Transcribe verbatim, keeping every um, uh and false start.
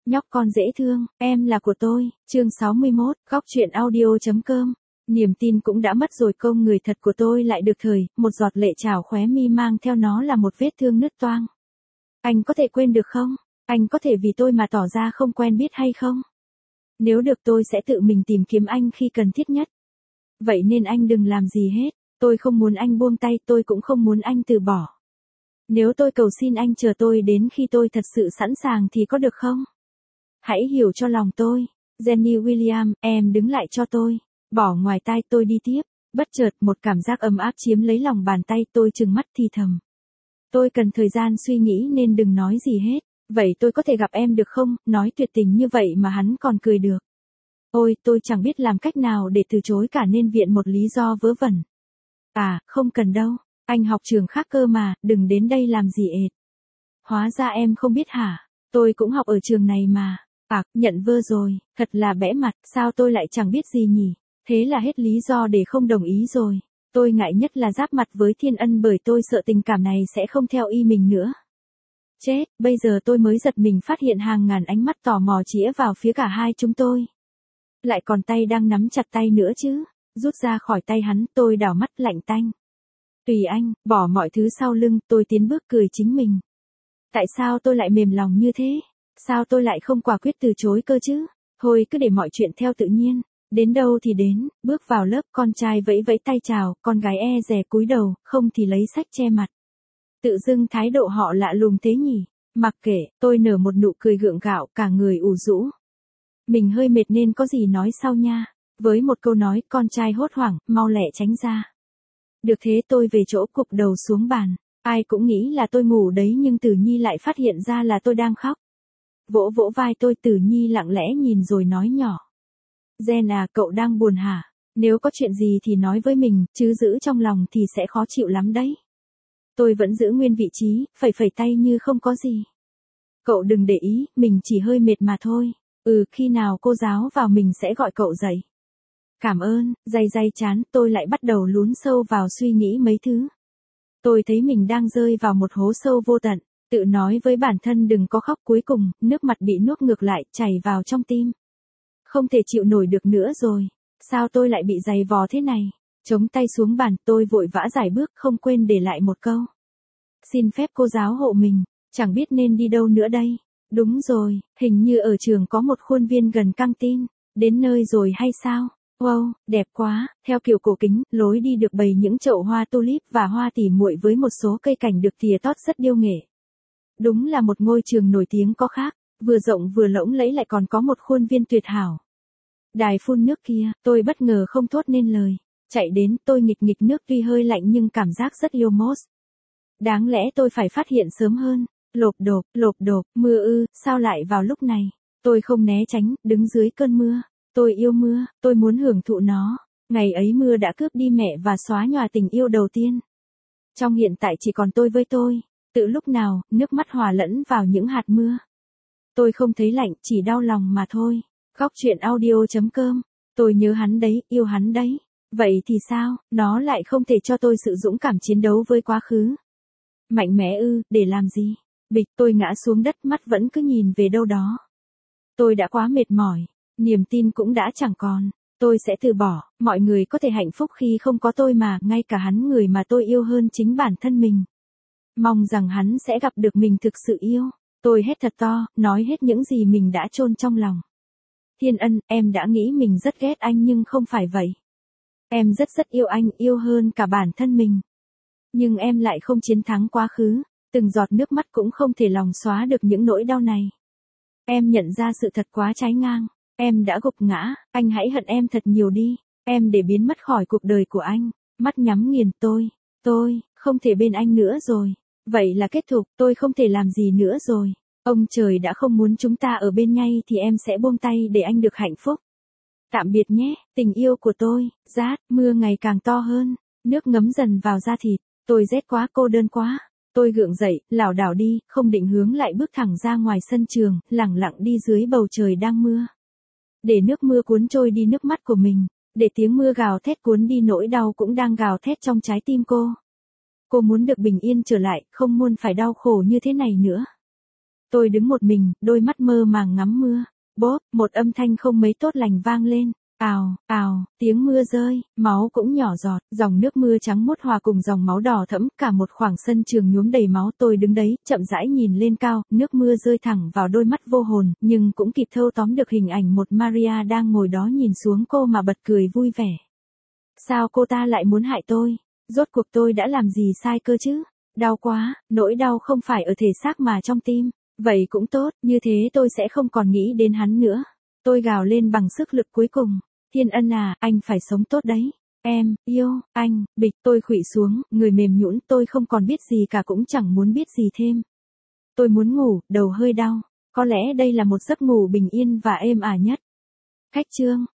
Nhóc con dễ thương, em là của tôi, chương sáu mươi mốt, góc chuyện audio.com. Niềm tin cũng đã mất rồi, công người thật của tôi lại được thời, một giọt lệ trào khóe mi mang theo nó là một vết thương nứt toang. Anh có thể quên được không? Anh có thể vì tôi mà tỏ ra không quen biết hay không? Nếu được tôi sẽ tự mình tìm kiếm anh khi cần thiết nhất. Vậy nên anh đừng làm gì hết, tôi không muốn anh buông tay, tôi cũng không muốn anh từ bỏ. Nếu tôi cầu xin anh chờ tôi đến khi tôi thật sự sẵn sàng thì có được không? Hãy hiểu cho lòng tôi. Jenny William, em đứng lại cho tôi. Bỏ ngoài tai tôi đi tiếp. Bất chợt một cảm giác ấm áp chiếm lấy lòng bàn tay, tôi trừng mắt thì thầm. Tôi cần thời gian suy nghĩ nên đừng nói gì hết. Vậy tôi có thể gặp em được không? Nói tuyệt tình như vậy mà hắn còn cười được. Ôi, tôi chẳng biết làm cách nào để từ chối cả nên viện một lý do vớ vẩn. À, không cần đâu. Anh học trường khác cơ mà, đừng đến đây làm gì ệt. Hóa ra em không biết hả? Tôi cũng học ở trường này mà. À, nhận vơ rồi, thật là bẽ mặt, sao tôi lại chẳng biết gì nhỉ? Thế là hết lý do để không đồng ý rồi. Tôi ngại nhất là giáp mặt với Thiên Ân bởi tôi sợ tình cảm này sẽ không theo y mình nữa. Chết, bây giờ tôi mới giật mình phát hiện hàng ngàn ánh mắt tò mò chĩa vào phía cả hai chúng tôi. Lại còn tay đang nắm chặt tay nữa chứ. Rút ra khỏi tay hắn, tôi đảo mắt lạnh tanh. Tùy anh, bỏ mọi thứ sau lưng, tôi tiến bước cười chính mình. Tại sao tôi lại mềm lòng như thế? Sao tôi lại không quả quyết từ chối cơ chứ? Thôi cứ để mọi chuyện theo tự nhiên. Đến đâu thì đến, bước vào lớp, con trai vẫy vẫy tay chào, con gái e dè cúi đầu, không thì lấy sách che mặt. Tự dưng thái độ họ lạ lùng thế nhỉ? Mặc kệ, tôi nở một nụ cười gượng gạo, cả người ủ rũ. Mình hơi mệt nên có gì nói sau nha. Với một câu nói, con trai hốt hoảng, mau lẹ tránh ra. Được thế tôi về chỗ cụp đầu xuống bàn. Ai cũng nghĩ là tôi ngủ đấy nhưng Tử Nhi lại phát hiện ra là tôi đang khóc. Vỗ vỗ vai tôi, Tử Nhi lặng lẽ nhìn rồi nói nhỏ. Gen à, cậu đang buồn hả? Nếu có chuyện gì thì nói với mình, chứ giữ trong lòng thì sẽ khó chịu lắm đấy. Tôi vẫn giữ nguyên vị trí, phẩy phẩy tay như không có gì. Cậu đừng để ý, mình chỉ hơi mệt mà thôi. Ừ, khi nào cô giáo vào mình sẽ gọi cậu dậy. Cảm ơn, day day chán, tôi lại bắt đầu lún sâu vào suy nghĩ mấy thứ. Tôi thấy mình đang rơi vào một hố sâu vô tận, tự nói với bản thân đừng có khóc, cuối cùng, nước mặt bị nuốt ngược lại, chảy vào trong tim. Không thể chịu nổi được nữa rồi. Sao tôi lại bị dày vò thế này? Chống tay xuống bàn, tôi vội vã giải bước, không quên để lại một câu. Xin phép cô giáo hộ mình, chẳng biết nên đi đâu nữa đây. Đúng rồi, hình như ở trường có một khuôn viên gần căng tin. Đến nơi rồi hay sao? Wow, đẹp quá, theo kiểu cổ kính, lối đi được bày những chậu hoa tulip và hoa tỉ muội với một số cây cảnh được tỉa tót rất điêu nghệ. Đúng là một ngôi trường nổi tiếng có khác, vừa rộng vừa lỗng lẫy lại còn có một khuôn viên tuyệt hảo. Đài phun nước kia, tôi bất ngờ không thốt nên lời. Chạy đến, tôi nghịch nghịch nước tuy hơi lạnh nhưng cảm giác rất yêu mốt. Đáng lẽ tôi phải phát hiện sớm hơn. Lộp độp, lộp độp, mưa ư, sao lại vào lúc này? Tôi không né tránh, đứng dưới cơn mưa. Tôi yêu mưa, tôi muốn hưởng thụ nó. Ngày ấy mưa đã cướp đi mẹ và xóa nhòa tình yêu đầu tiên. Trong hiện tại chỉ còn tôi với tôi. Từ lúc nào, nước mắt hòa lẫn vào những hạt mưa. Tôi không thấy lạnh, chỉ đau lòng mà thôi. Góc chuyện audio.com. Tôi nhớ hắn đấy, yêu hắn đấy. Vậy thì sao, nó lại không thể cho tôi sự dũng cảm chiến đấu với quá khứ. Mạnh mẽ ư, để làm gì? Bịch, tôi ngã xuống đất, mắt vẫn cứ nhìn về đâu đó. Tôi đã quá mệt mỏi. Niềm tin cũng đã chẳng còn. Tôi sẽ từ bỏ, mọi người có thể hạnh phúc khi không có tôi mà, ngay cả hắn, người mà tôi yêu hơn chính bản thân mình. Mong rằng hắn sẽ gặp được mình thực sự yêu. Tôi hét thật to, nói hết những gì mình đã chôn trong lòng. Thiên Ân, em đã nghĩ mình rất ghét anh nhưng không phải vậy. Em rất rất yêu anh, yêu hơn cả bản thân mình. Nhưng em lại không chiến thắng quá khứ. Từng giọt nước mắt cũng không thể lòng xóa được những nỗi đau này. Em nhận ra sự thật quá trái ngang. Em đã gục ngã, anh hãy hận em thật nhiều đi. Em để biến mất khỏi cuộc đời của anh. Mắt nhắm nghiền, tôi, tôi, không thể bên anh nữa rồi. Vậy là kết thúc, tôi không thể làm gì nữa rồi. Ông trời đã không muốn chúng ta ở bên nhau thì em sẽ buông tay để anh được hạnh phúc. Tạm biệt nhé, tình yêu của tôi. Rát, mưa ngày càng to hơn. Nước ngấm dần vào da thịt. Tôi rét quá, cô đơn quá. Tôi gượng dậy, lảo đảo đi, không định hướng lại bước thẳng ra ngoài sân trường, lẳng lặng đi dưới bầu trời đang mưa. Để nước mưa cuốn trôi đi nước mắt của mình, để tiếng mưa gào thét cuốn đi nỗi đau cũng đang gào thét trong trái tim cô. Cô muốn được bình yên trở lại, không muốn phải đau khổ như thế này nữa. Tôi đứng một mình, đôi mắt mơ màng ngắm mưa. Bốp, một âm thanh không mấy tốt lành vang lên. Ào, ào, tiếng mưa rơi, máu cũng nhỏ giọt, dòng nước mưa trắng muốt hòa cùng dòng máu đỏ thẫm, cả một khoảng sân trường nhuốm đầy máu. Tôi đứng đấy, chậm rãi nhìn lên cao, nước mưa rơi thẳng vào đôi mắt vô hồn, nhưng cũng kịp thâu tóm được hình ảnh một Maria đang ngồi đó nhìn xuống cô mà bật cười vui vẻ. Sao cô ta lại muốn hại tôi? Rốt cuộc tôi đã làm gì sai cơ chứ? Đau quá, nỗi đau không phải ở thể xác mà trong tim. Vậy cũng tốt, như thế tôi sẽ không còn nghĩ đến hắn nữa. Tôi gào lên bằng sức lực cuối cùng. Thiên Ân à, anh phải sống tốt đấy. Em, yêu, anh, bịch, tôi khuỵu xuống, người mềm nhũn, tôi không còn biết gì cả cũng chẳng muốn biết gì thêm. Tôi muốn ngủ, đầu hơi đau. Có lẽ đây là một giấc ngủ bình yên và êm ả nhất. Khách trương.